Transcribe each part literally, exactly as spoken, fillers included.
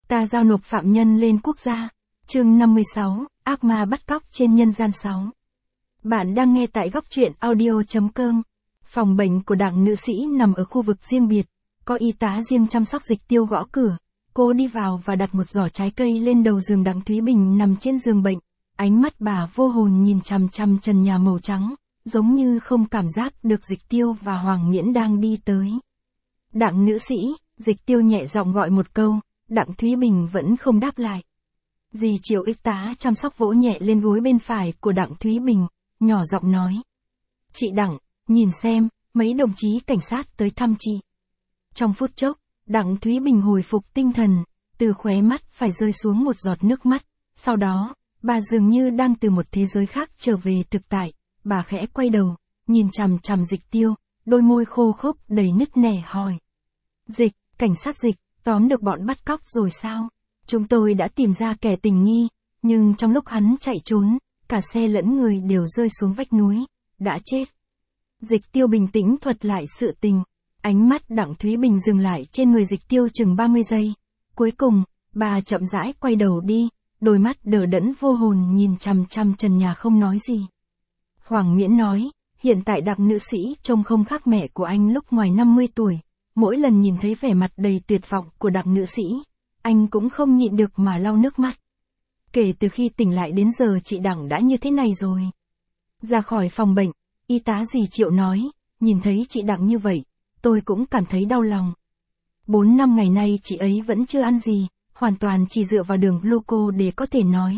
Ta giao nộp phạm nhân lên quốc gia. Chương năm mươi sáu, ác ma bắt cóc trên nhân gian sáu. Bạn đang nghe tại góc truyện audio chấm com. Phòng bệnh của đặng nữ sĩ nằm ở khu vực riêng biệt, có y tá riêng chăm sóc. Dịch Tiêu gõ cửa, cô đi vào và đặt một giỏ trái cây lên đầu giường. Đặng Thúy Bình nằm trên giường bệnh, ánh mắt bà vô hồn nhìn chằm chằm trần nhà màu trắng, giống như không cảm giác được Dịch Tiêu và Hoàng Miễn đang đi tới. Đặng nữ sĩ, Dịch Tiêu nhẹ giọng gọi một câu, Đặng Thúy Bình vẫn không đáp lại. Dì Triệu y tá chăm sóc vỗ nhẹ lên gối bên phải của Đặng Thúy Bình, nhỏ giọng nói. Chị Đặng, nhìn xem, mấy đồng chí cảnh sát tới thăm chị. Trong phút chốc, Đặng Thúy Bình hồi phục tinh thần, từ khóe mắt phải rơi xuống một giọt nước mắt. Sau đó, bà dường như đang từ một thế giới khác trở về thực tại. Bà khẽ quay đầu, nhìn chằm chằm Dịch Tiêu, đôi môi khô khốc đầy nứt nẻ hỏi. Dịch, cảnh sát Dịch, tóm được bọn bắt cóc rồi sao? Chúng tôi đã tìm ra kẻ tình nghi, nhưng trong lúc hắn chạy trốn, cả xe lẫn người đều rơi xuống vách núi, đã chết. Dịch Tiêu bình tĩnh thuật lại sự tình, ánh mắt Đặng Thúy Bình dừng lại trên người Dịch Tiêu chừng ba mươi giây. Cuối cùng, bà chậm rãi quay đầu đi, đôi mắt đờ đẫn vô hồn nhìn chằm chằm trần nhà không nói gì. Hoàng Miễn nói, hiện tại Đặng nữ sĩ trông không khác mẹ của anh lúc ngoài năm mươi tuổi. Mỗi lần nhìn thấy vẻ mặt đầy tuyệt vọng của Đặng nữ sĩ, anh cũng không nhịn được mà lau nước mắt. Kể từ khi tỉnh lại đến giờ chị Đặng đã như thế này rồi. Ra khỏi phòng bệnh, y tá dì Triệu nói, nhìn thấy chị Đặng như vậy, tôi cũng cảm thấy đau lòng. Bốn năm ngày nay chị ấy vẫn chưa ăn gì, hoàn toàn chỉ dựa vào đường gluco để có thể nói.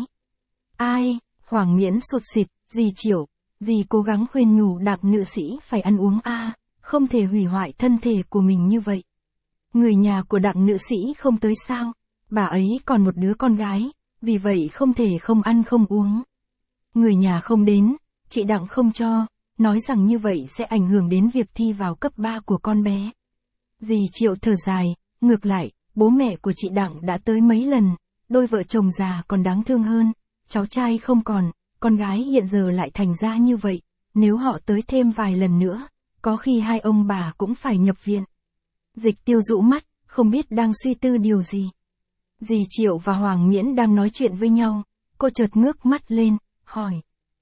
Ai, Hoàng Miễn sụt sịt, dì Triệu, dì cố gắng khuyên nhủ Đặng nữ sĩ phải ăn uống a, không thể hủy hoại thân thể của mình như vậy. Người nhà của Đặng nữ sĩ không tới sao, bà ấy còn một đứa con gái, vì vậy không thể không ăn không uống. Người nhà không đến, chị Đặng không cho, nói rằng như vậy sẽ ảnh hưởng đến việc thi vào cấp ba của con bé. Dì Triệu thở dài, ngược lại, bố mẹ của chị Đặng đã tới mấy lần, đôi vợ chồng già còn đáng thương hơn, cháu trai không còn, con gái hiện giờ lại thành ra như vậy, nếu họ tới thêm vài lần nữa, có khi hai ông bà cũng phải nhập viện. Dịch Tiêu rũ mắt, không biết đang suy tư điều gì. Dì Triệu và Hoàng Miễn đang nói chuyện với nhau, cô chợt ngước mắt lên, hỏi.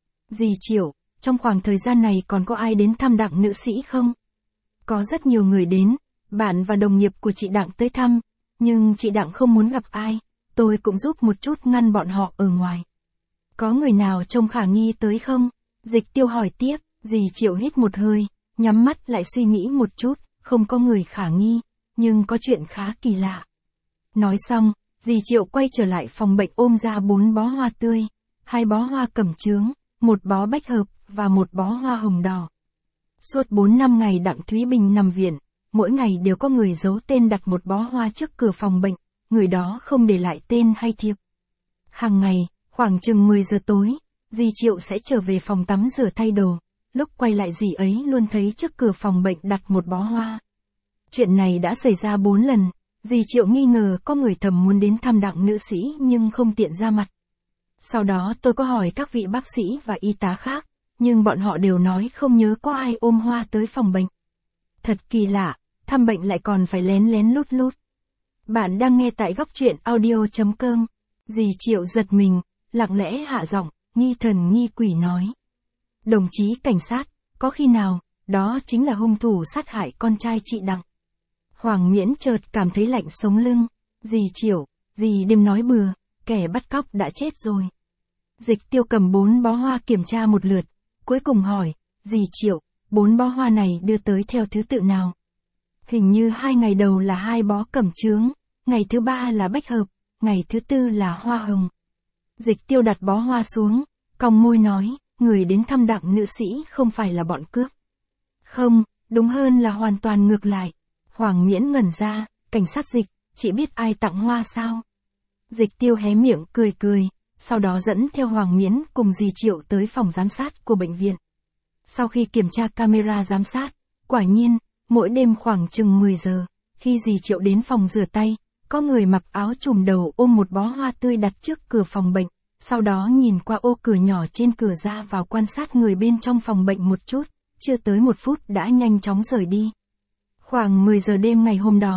Dì Triệu, trong khoảng thời gian này còn có ai đến thăm Đặng nữ sĩ không? Có rất nhiều người đến, bạn và đồng nghiệp của chị Đặng tới thăm, nhưng chị Đặng không muốn gặp ai, tôi cũng giúp một chút ngăn bọn họ ở ngoài. Có người nào trông khả nghi tới không? Dịch Tiêu hỏi tiếp, dì Triệu hít một hơi, nhắm mắt lại suy nghĩ một chút, không có người khả nghi, nhưng có chuyện khá kỳ lạ. Nói xong, dì Triệu quay trở lại phòng bệnh ôm ra bốn bó hoa tươi, hai bó hoa cẩm chướng, một bó bách hợp và một bó hoa hồng đỏ. Suốt bốn năm ngày Đặng Thúy Bình nằm viện, mỗi ngày đều có người giấu tên đặt một bó hoa trước cửa phòng bệnh, người đó không để lại tên hay thiệp. Hàng ngày, khoảng chừng mười giờ tối, dì Triệu sẽ trở về phòng tắm rửa thay đồ, lúc quay lại dì ấy luôn thấy trước cửa phòng bệnh đặt một bó hoa. Chuyện này đã xảy ra bốn lần, dì Triệu nghi ngờ có người thầm muốn đến thăm Đặng nữ sĩ nhưng không tiện ra mặt. Sau đó tôi có hỏi các vị bác sĩ và y tá khác, nhưng bọn họ đều nói không nhớ có ai ôm hoa tới phòng bệnh. Thật kỳ lạ, thăm bệnh lại còn phải lén lén lút lút. Bạn đang nghe tại góc truyện audio chấm com. Dì Triệu giật mình, lặng lẽ hạ giọng, nghi thần nghi quỷ nói. Đồng chí cảnh sát, có khi nào, đó chính là hung thủ sát hại con trai chị Đặng. Hoàng Miễn chợt cảm thấy lạnh sống lưng. Dì Triệu, dì đừng nói bừa, kẻ bắt cóc đã chết rồi. Dịch Tiêu cầm bốn bó hoa kiểm tra một lượt, cuối cùng hỏi, dì Triệu, bốn bó hoa này đưa tới theo thứ tự nào? Hình như hai ngày đầu là hai bó cẩm chướng, ngày thứ ba là bách hợp, ngày thứ tư là hoa hồng. Dịch Tiêu đặt bó hoa xuống, cong môi nói, người đến thăm Đặng nữ sĩ không phải là bọn cướp. Không, đúng hơn là hoàn toàn ngược lại. Hoàng Miễn ngẩn ra, cảnh sát Dịch, chị biết ai tặng hoa sao? Dịch Tiêu hé miệng cười cười, sau đó dẫn theo Hoàng Miễn cùng dì Triệu tới phòng giám sát của bệnh viện. Sau khi kiểm tra camera giám sát, quả nhiên, mỗi đêm khoảng chừng mười giờ, khi dì Triệu đến phòng rửa tay, có người mặc áo trùm đầu ôm một bó hoa tươi đặt trước cửa phòng bệnh, sau đó nhìn qua ô cửa nhỏ trên cửa ra vào quan sát người bên trong phòng bệnh một chút, chưa tới một phút đã nhanh chóng rời đi. Khoảng mười giờ đêm ngày hôm đó,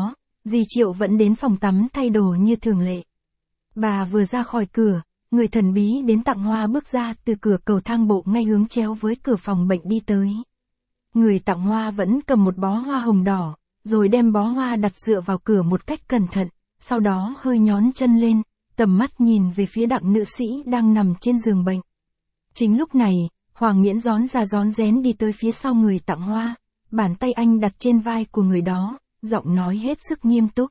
dì Triệu vẫn đến phòng tắm thay đồ như thường lệ. Bà vừa ra khỏi cửa, người thần bí đến tặng hoa bước ra từ cửa cầu thang bộ ngay hướng chéo với cửa phòng bệnh đi tới. Người tặng hoa vẫn cầm một bó hoa hồng đỏ, rồi đem bó hoa đặt dựa vào cửa một cách cẩn thận, sau đó hơi nhón chân lên, tầm mắt nhìn về phía đặng nữ sĩ đang nằm trên giường bệnh. Chính lúc này, Hoàng Miễn rón ra rón rén đi tới phía sau người tặng hoa, bàn tay anh đặt trên vai của người đó, giọng nói hết sức nghiêm túc.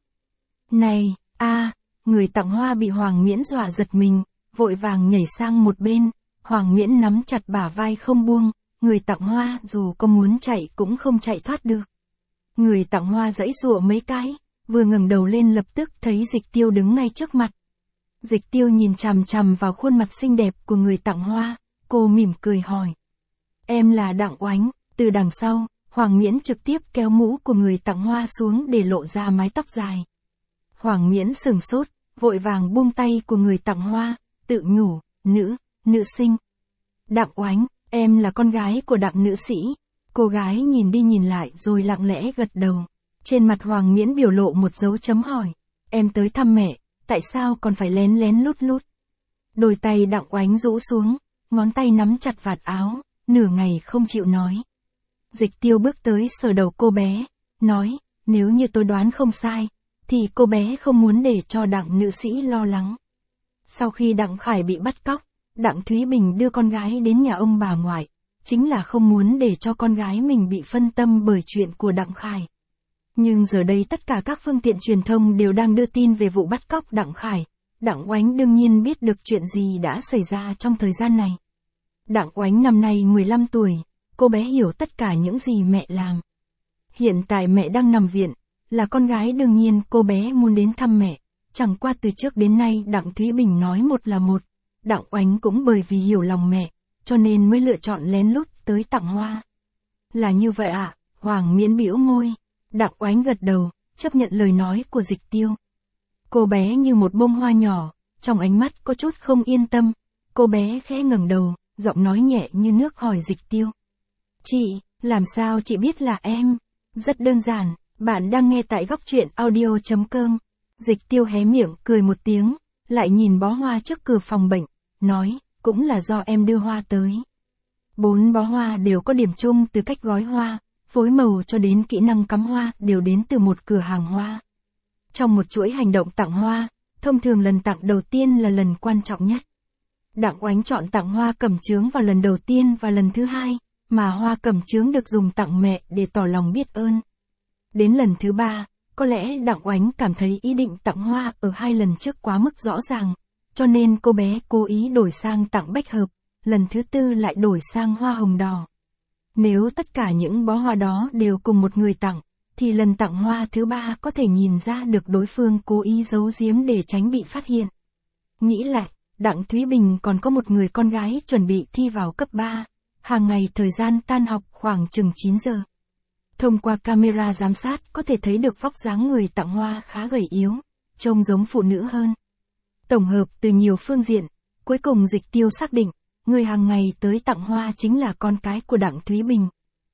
Này, a, người tặng hoa bị Hoàng Miễn dọa giật mình, vội vàng nhảy sang một bên, Hoàng Miễn nắm chặt bả vai không buông, người tặng hoa dù có muốn chạy cũng không chạy thoát được. Người tặng hoa giãy giụa mấy cái, vừa ngẩng đầu lên lập tức thấy Dịch Tiêu đứng ngay trước mặt. Dịch Tiêu nhìn chằm chằm vào khuôn mặt xinh đẹp của người tặng hoa, cô mỉm cười hỏi. Em là Đặng Oánh. Từ đằng sau, Hoàng Miễn trực tiếp kéo mũ của người tặng hoa xuống để lộ ra mái tóc dài. Hoàng Miễn sửng sốt, vội vàng buông tay của người tặng hoa, tự nhủ, nữ, nữ sinh. Đặng Oánh, em là con gái của Đặng nữ sĩ. Cô gái nhìn đi nhìn lại rồi lặng lẽ gật đầu. Trên mặt Hoàng Miễn biểu lộ một dấu chấm hỏi. Em tới thăm mẹ, tại sao còn phải lén lén lút lút? Đôi tay Đặng Oánh rũ xuống, ngón tay nắm chặt vạt áo, nửa ngày không chịu nói. Dịch Tiêu bước tới sờ đầu cô bé, nói, nếu như tôi đoán không sai, thì cô bé không muốn để cho Đặng nữ sĩ lo lắng. Sau khi Đặng Khải bị bắt cóc, Đặng Thúy Bình đưa con gái đến nhà ông bà ngoại, chính là không muốn để cho con gái mình bị phân tâm bởi chuyện của Đặng Khải. Nhưng giờ đây tất cả các phương tiện truyền thông đều đang đưa tin về vụ bắt cóc Đặng Khải, Đặng Oánh đương nhiên biết được chuyện gì đã xảy ra trong thời gian này. Đặng Oánh năm nay mười lăm tuổi, cô bé hiểu tất cả những gì mẹ làm. Hiện tại mẹ đang nằm viện, là con gái đương nhiên cô bé muốn đến thăm mẹ, chẳng qua từ trước đến nay Đặng Thúy Bình nói một là một, Đặng Oánh cũng bởi vì hiểu lòng mẹ, cho nên mới lựa chọn lén lút tới tặng hoa. Là như vậy ạ, à? Hoàng Miễn bĩu môi. Đặng Oánh gật đầu, chấp nhận lời nói của Dịch Tiêu. Cô bé như một bông hoa nhỏ, trong ánh mắt có chút không yên tâm, cô bé khẽ ngẩng đầu, giọng nói nhẹ như nước hỏi Dịch Tiêu. Chị, làm sao chị biết là em? Rất đơn giản, bạn đang nghe tại góc truyện audio chấm com. Dịch Tiêu hé miệng cười một tiếng, lại nhìn bó hoa trước cửa phòng bệnh, nói, cũng là do em đưa hoa tới. Bốn bó hoa đều có điểm chung từ cách gói hoa, phối màu cho đến kỹ năng cắm hoa đều đến từ một cửa hàng hoa. Trong một chuỗi hành động tặng hoa, thông thường lần tặng đầu tiên là lần quan trọng nhất. Đặng Oánh chọn tặng hoa cẩm chướng vào lần đầu tiên và lần thứ hai, mà hoa cẩm chướng được dùng tặng mẹ để tỏ lòng biết ơn. Đến lần thứ ba, có lẽ Đặng Oánh cảm thấy ý định tặng hoa ở hai lần trước quá mức rõ ràng, cho nên cô bé cố ý đổi sang tặng bách hợp, lần thứ tư lại đổi sang hoa hồng đỏ. Nếu tất cả những bó hoa đó đều cùng một người tặng, thì lần tặng hoa thứ ba có thể nhìn ra được đối phương cố ý giấu giếm để tránh bị phát hiện. Nghĩ lại, Đặng Thúy Bình còn có một người con gái chuẩn bị thi vào cấp ba, hàng ngày thời gian tan học khoảng chừng chín giờ. Thông qua camera giám sát có thể thấy được vóc dáng người tặng hoa khá gầy yếu, trông giống phụ nữ hơn. Tổng hợp từ nhiều phương diện, cuối cùng Dịch Tiêu xác định, người hàng ngày tới tặng hoa chính là con cái của Đặng Thúy Bình.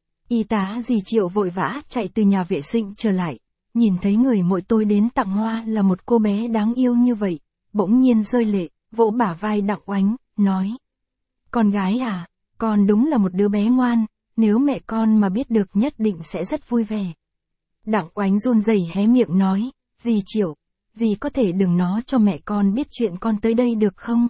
Y tá dì Triệu vội vã chạy từ nhà vệ sinh trở lại, nhìn thấy người mội tôi đến tặng hoa là một cô bé đáng yêu như vậy, bỗng nhiên rơi lệ, vỗ bả vai Đặng Oánh, nói. Con gái à, con đúng là một đứa bé ngoan, nếu mẹ con mà biết được nhất định sẽ rất vui vẻ. Đặng Oánh run rẩy hé miệng nói, dì Triệu, dì có thể đừng nói cho mẹ con biết chuyện con tới đây được không?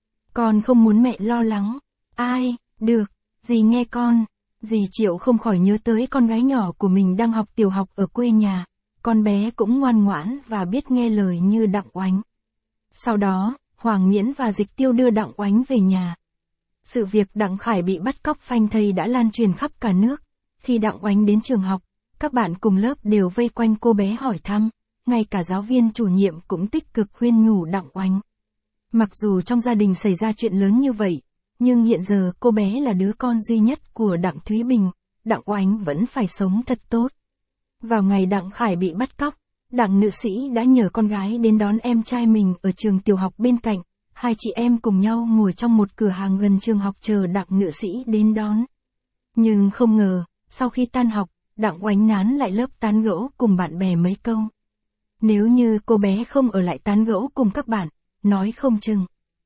Con không muốn mẹ lo lắng. Ai, được, dì nghe con. Dì Triệu không khỏi nhớ tới con gái nhỏ của mình đang học tiểu học ở quê nhà, con bé cũng ngoan ngoãn và biết nghe lời như Đặng Oánh. Sau đó, Hoàng Miễn và Dịch Tiêu đưa Đặng Oánh về nhà. Sự việc Đặng Khải bị bắt cóc phanh thây đã lan truyền khắp cả nước. Khi Đặng Oánh đến trường học, các bạn cùng lớp đều vây quanh cô bé hỏi thăm, ngay cả giáo viên chủ nhiệm cũng tích cực khuyên nhủ Đặng Oánh. Mặc dù trong gia đình xảy ra chuyện lớn như vậy, nhưng hiện giờ cô bé là đứa con duy nhất của Đặng Thúy Bình, Đặng Oánh vẫn phải sống thật tốt. Vào ngày Đặng Khải bị bắt cóc, Đặng nữ sĩ đã nhờ con gái đến đón em trai mình ở trường tiểu học bên cạnh, hai chị em cùng nhau ngồi trong một cửa hàng gần trường học chờ Đặng nữ sĩ đến đón. Nhưng không ngờ, sau khi tan học, Đặng Oánh nán lại lớp tán gẫu cùng bạn bè mấy câu. Nếu như cô bé không ở lại tán gẫu cùng các bạn, nói không chừng.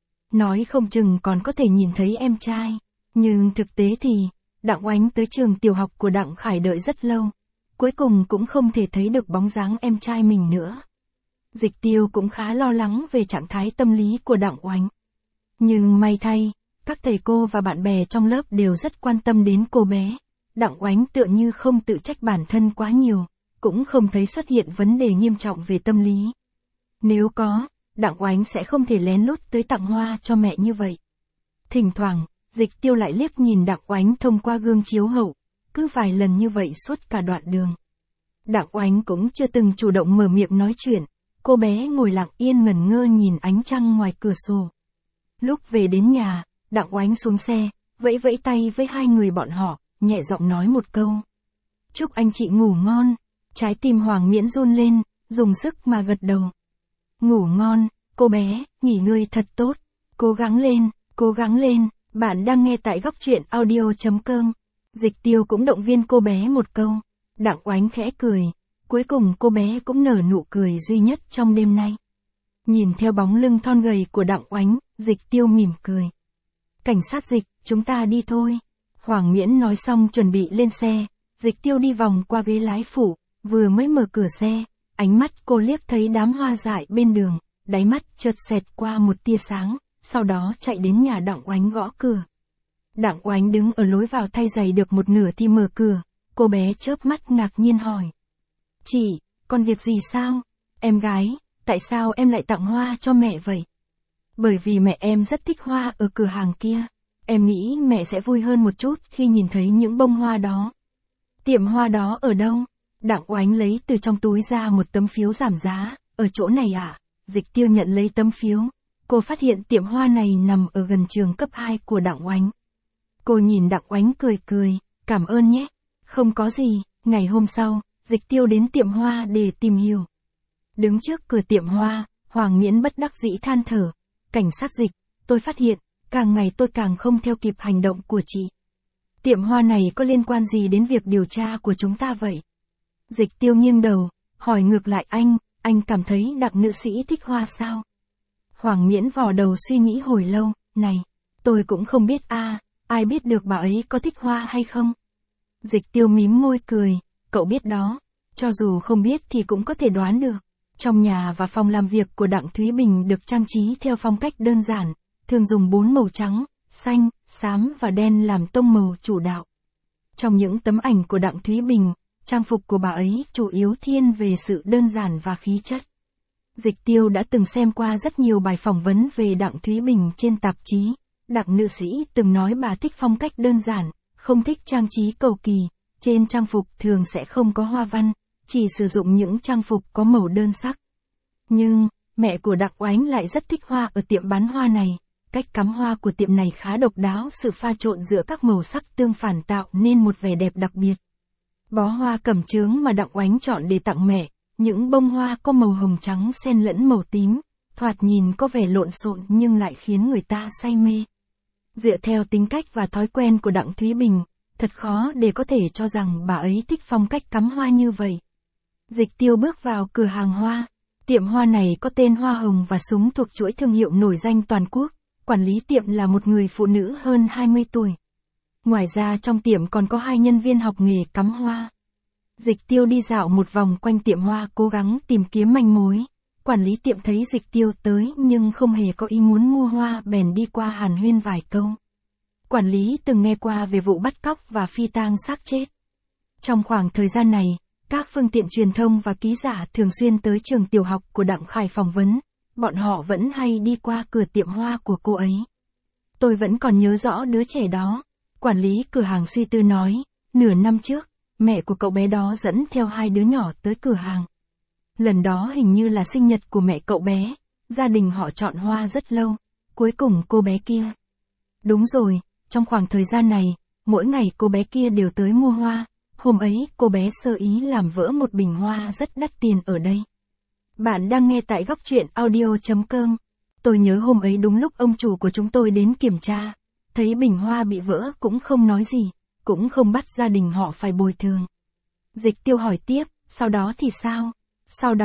Nói không chừng còn có thể nhìn thấy em trai. Nhưng thực tế thì, Đặng Oánh tới trường tiểu học của Đặng Khải đợi rất lâu. Cuối cùng cũng không thể thấy được bóng dáng em trai mình nữa. Dịch Tiêu cũng khá lo lắng về trạng thái tâm lý của Đặng Oánh. Nhưng may thay, các thầy cô và bạn bè trong lớp đều rất quan tâm đến cô bé. Đặng Oánh tựa như không tự trách bản thân quá nhiều, cũng không thấy xuất hiện vấn đề nghiêm trọng về tâm lý. Nếu có, Đặng Oánh sẽ không thể lén lút tới tặng hoa cho mẹ như vậy. Thỉnh thoảng, Dịch Tiêu lại liếc nhìn Đặng Oánh thông qua gương chiếu hậu, cứ vài lần như vậy suốt cả đoạn đường. Đặng Oánh cũng chưa từng chủ động mở miệng nói chuyện, cô bé ngồi lặng yên ngẩn ngơ nhìn ánh trăng ngoài cửa sổ. Lúc về đến nhà, Đặng Oánh xuống xe, vẫy vẫy tay với hai người bọn họ, nhẹ giọng nói một câu. Chúc anh chị ngủ ngon. Trái tim Hoàng Miễn run lên, dùng sức mà gật đầu. Ngủ ngon, cô bé, nghỉ ngơi thật tốt. Cố gắng lên, cố gắng lên. Bạn đang nghe tại góc truyện audio chấm com. Dịch Tiêu cũng động viên cô bé một câu. Đặng Oánh khẽ cười. Cuối cùng cô bé cũng nở nụ cười duy nhất trong đêm nay. Nhìn theo bóng lưng thon gầy của Đặng Oánh, Dịch Tiêu mỉm cười. Cảnh sát Dịch, chúng ta đi thôi. Hoàng Miễn nói xong chuẩn bị lên xe. Dịch Tiêu đi vòng qua ghế lái phụ, vừa mới mở cửa xe, ánh mắt cô liếc thấy đám hoa dại bên đường, đáy mắt chợt xẹt qua một tia sáng, sau đó chạy đến nhà Đặng Oánh gõ cửa. Đặng Oánh đứng ở lối vào thay giày được một nửa thì mở cửa, cô bé chớp mắt ngạc nhiên hỏi. Chị, con việc gì sao? Em gái, tại sao em lại tặng hoa cho mẹ vậy? Bởi vì mẹ em rất thích hoa ở cửa hàng kia. Em nghĩ mẹ sẽ vui hơn một chút khi nhìn thấy những bông hoa đó. Tiệm hoa đó ở đâu? Đặng Oánh lấy từ trong túi ra một tấm phiếu giảm giá. Ở chỗ này à? Dịch Tiêu nhận lấy tấm phiếu. Cô phát hiện tiệm hoa này nằm ở gần trường cấp hai của Đặng Oánh. Cô nhìn Đặng Oánh cười cười, cảm ơn nhé. Không có gì. Ngày hôm sau, Dịch Tiêu đến tiệm hoa để tìm hiểu. Đứng trước cửa tiệm hoa, Hoàng Miễn bất đắc dĩ than thở. Cảnh sát Dịch, tôi phát hiện, càng ngày tôi càng không theo kịp hành động của chị. Tiệm hoa này có liên quan gì đến việc điều tra của chúng ta vậy? Dịch Tiêu nghiêng đầu, hỏi ngược lại anh, anh cảm thấy Đặng nữ sĩ thích hoa sao? Hoàng Miễn vò đầu suy nghĩ hồi lâu, này, tôi cũng không biết a, à, ai biết được bà ấy có thích hoa hay không? Dịch Tiêu mím môi cười, cậu biết đó, cho dù không biết thì cũng có thể đoán được. Trong nhà và phòng làm việc của Đặng Thúy Bình được trang trí theo phong cách đơn giản, thường dùng bốn màu trắng, xanh, xám và đen làm tông màu chủ đạo. Trong những tấm ảnh của Đặng Thúy Bình, trang phục của bà ấy chủ yếu thiên về sự đơn giản và khí chất. Dịch Tiêu đã từng xem qua rất nhiều bài phỏng vấn về Đặng Thúy Bình trên tạp chí. Đặng nữ sĩ từng nói bà thích phong cách đơn giản, không thích trang trí cầu kỳ, trên trang phục thường sẽ không có hoa văn, chỉ sử dụng những trang phục có màu đơn sắc. Nhưng, mẹ của Đặng Oánh lại rất thích hoa ở tiệm bán hoa này. Cách cắm hoa của tiệm này khá độc đáo, sự pha trộn giữa các màu sắc tương phản tạo nên một vẻ đẹp đặc biệt. Bó hoa cẩm chướng mà Đặng Oánh chọn để tặng mẹ, những bông hoa có màu hồng trắng xen lẫn màu tím, thoạt nhìn có vẻ lộn xộn nhưng lại khiến người ta say mê. Dựa theo tính cách và thói quen của Đặng Thúy Bình, thật khó để có thể cho rằng bà ấy thích phong cách cắm hoa như vậy. Dịch Tiêu bước vào cửa hàng hoa. Tiệm hoa này có tên Hoa Hồng và Súng thuộc chuỗi thương hiệu nổi danh toàn quốc. Quản lý tiệm là một người phụ nữ hơn hai mươi tuổi. Ngoài ra trong tiệm còn có hai nhân viên học nghề cắm hoa. Dịch Tiêu đi dạo một vòng quanh tiệm hoa cố gắng tìm kiếm manh mối. Quản lý tiệm thấy Dịch Tiêu tới nhưng không hề có ý muốn mua hoa bèn đi qua hàn huyên vài câu. Quản lý từng nghe qua về vụ bắt cóc và phi tang xác chết. Trong khoảng thời gian này, các phương tiện truyền thông và ký giả thường xuyên tới trường tiểu học của Đặng Khải phỏng vấn. Bọn họ vẫn hay đi qua cửa tiệm hoa của cô ấy. Tôi vẫn còn nhớ rõ đứa trẻ đó. Quản lý cửa hàng suy tư nói, nửa năm trước, mẹ của cậu bé đó dẫn theo hai đứa nhỏ tới cửa hàng. Lần đó hình như là sinh nhật của mẹ cậu bé, gia đình họ chọn hoa rất lâu, cuối cùng cô bé kia. Đúng rồi, trong khoảng thời gian này, mỗi ngày cô bé kia đều tới mua hoa, hôm ấy cô bé sơ ý làm vỡ một bình hoa rất đắt tiền ở đây. Bạn đang nghe tại góc truyện audio chấm com. Tôi nhớ hôm ấy đúng lúc ông chủ của chúng tôi đến kiểm tra, thấy bình hoa bị vỡ cũng không nói gì, cũng không bắt gia đình họ phải bồi thường. Dịch Tiêu hỏi tiếp, sau đó thì sao? Sau đó,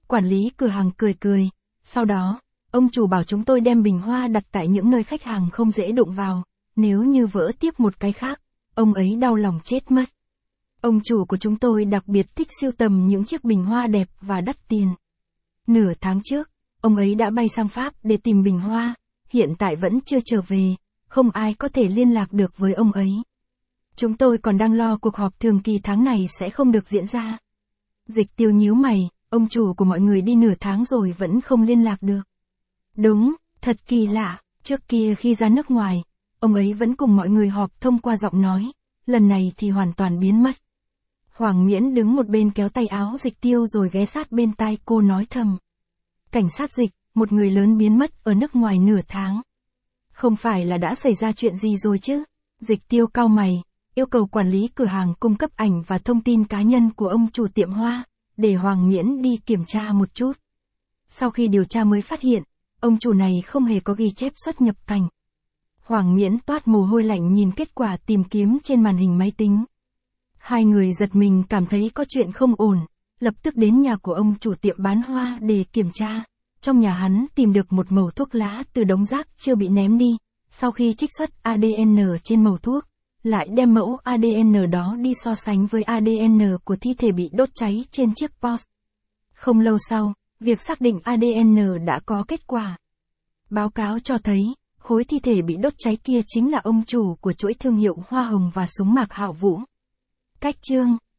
Quản lý cửa hàng cười cười. Sau đó, ông chủ bảo chúng tôi đem bình hoa đặt tại những nơi khách hàng không dễ đụng vào. Nếu như vỡ tiếp một cái khác, ông ấy đau lòng chết mất. Ông chủ của chúng tôi đặc biệt thích sưu tầm những chiếc bình hoa đẹp và đắt tiền. Nửa tháng trước, ông ấy đã bay sang Pháp để tìm bình hoa, hiện tại vẫn chưa trở về, không ai có thể liên lạc được với ông ấy. Chúng tôi còn đang lo cuộc họp thường kỳ tháng này sẽ không được diễn ra. Dịch Tiêu nhíu mày, ông chủ của mọi người đi nửa tháng rồi vẫn không liên lạc được. Đúng, thật kỳ lạ, trước kia khi ra nước ngoài, ông ấy vẫn cùng mọi người họp thông qua giọng nói, lần này thì hoàn toàn biến mất. Hoàng Miễn đứng một bên kéo tay áo Dịch Tiêu rồi ghé sát bên tai cô nói thầm. Cảnh sát Dịch, một người lớn biến mất ở nước ngoài nửa tháng. Không phải là đã xảy ra chuyện gì rồi chứ? Dịch Tiêu cau mày, yêu cầu quản lý cửa hàng cung cấp ảnh và thông tin cá nhân của ông chủ tiệm hoa, để Hoàng Miễn đi kiểm tra một chút. Sau khi điều tra mới phát hiện, ông chủ này không hề có ghi chép xuất nhập cảnh. Hoàng Miễn toát mồ hôi lạnh nhìn kết quả tìm kiếm trên màn hình máy tính. Hai người giật mình cảm thấy có chuyện không ổn, lập tức đến nhà của ông chủ tiệm bán hoa để kiểm tra. Trong nhà hắn tìm được một mẩu thuốc lá từ đống rác chưa bị ném đi, sau khi trích xuất a đê en trên mẩu thuốc, lại đem mẫu a đê en đó đi so sánh với a đê en của thi thể bị đốt cháy trên chiếc Porsche. Không lâu sau, việc xác định a đê en đã có kết quả. Báo cáo cho thấy, khối thi thể bị đốt cháy kia chính là ông chủ của chuỗi thương hiệu Hoa Hồng và Súng Mạc Hạo Vũ. Cách chương